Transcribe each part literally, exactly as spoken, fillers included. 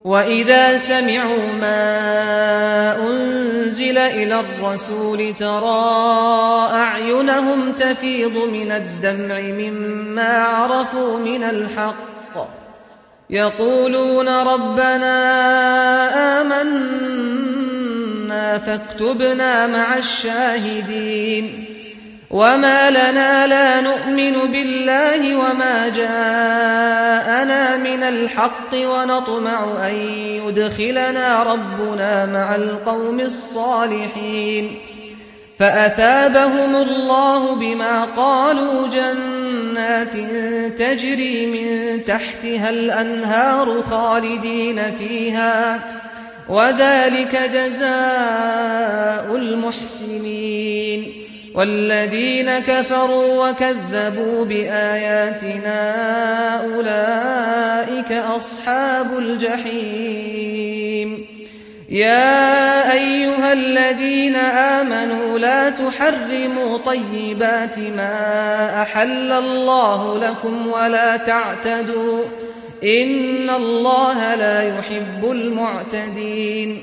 وَإِذَا سَمِعُوا مَا أُنزِلَ إِلَى الرَّسُولِ تَرَىٰ أَعْيُنَهُمْ تَفِيضُ مِنَ الدَّمْعِ مِمَّا عَرَفُوا مِنَ الْحَقِّ يَقُولُونَ رَبَّنَا آمَنَّا فَاكْتُبْنَا مَعَ الشَّاهِدِينَ وَمَا لَنَا لَا نُؤْمِنُ بِاللَّهِ وَمَا جَاءَنَا مِنَ الْحَقِّ وَنَطْمَعُ أَن يُدْخِلَنَا رَبُّنَا مَعَ الْقَوْمِ الصَّالِحِينَ فَأَثَابَهُمُ اللَّهُ بِمَا قَالُوا جَنَّاتٍ تَجْرِي مِن تَحْتِهَا الْأَنْهَارُ خَالِدِينَ فِيهَا وَذَلِكَ جَزَاءُ الْمُحْسِنِينَ وَالَّذِينَ كَفَرُوا وَكَذَّبُوا بِآيَاتِنَا أُولَئِكَ أَصْحَابُ الْجَحِيمِ يَا أَيُّهَا الَّذِينَ آمَنُوا لَا تُحَرِّمُوا طَيِّبَاتِ مَا أَحَلَّ اللَّهُ لَكُمْ وَلَا تَعْتَدُوا إِنَّ اللَّهَ لَا يُحِبُّ الْمُعْتَدِينَ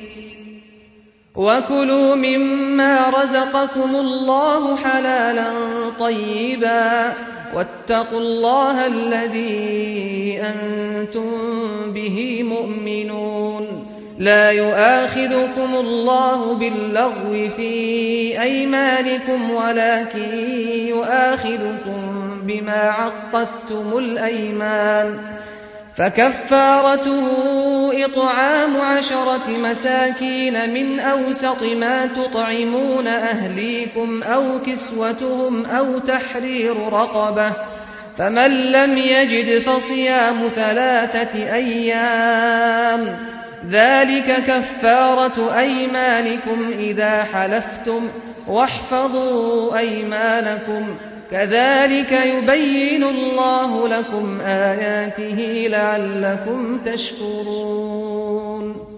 وَكُلُوا مِمَّا رَزَقَكُمُ اللَّهُ حَلَالًا طَيِّبًا وَاتَّقُوا اللَّهَ الَّذِي أَنتُم بِهِ مُؤْمِنُونَ لَا يُؤَاخِذُكُمُ اللَّهُ بِاللَّغْوِ فِي أَيْمَانِكُمْ وَلَكِن يُؤَاخِذُكُم بِمَا عَقَّدتُّمُ الْأَيْمَانَ فَكَفَّارَتُهُ إِطْعَامُ عَشَرَةِ مَسَاكِينَ مِنْ أَوْسَطِ مَا تُطْعِمُونَ أَهْلِيكُمْ أَوْ كِسْوَتُهُمْ أَوْ تَحْرِيرُ رَقَبَةٍ فَمَن لَّمْ يَجِدْ فَصِيَامُ ثَلَاثَةِ أَيَّامٍ ذَلِكَ كَفَّارَةُ أَيْمَانِكُمْ إِذَا حَلَفْتُمْ وَاحْفَظُوا أَيْمَانَكُمْ كَذَلِكَ يُبَيِّنُ اللَّهُ لَكُمْ آيَاتِهِ لَعَلَّكُمْ تَشْكُرُونَ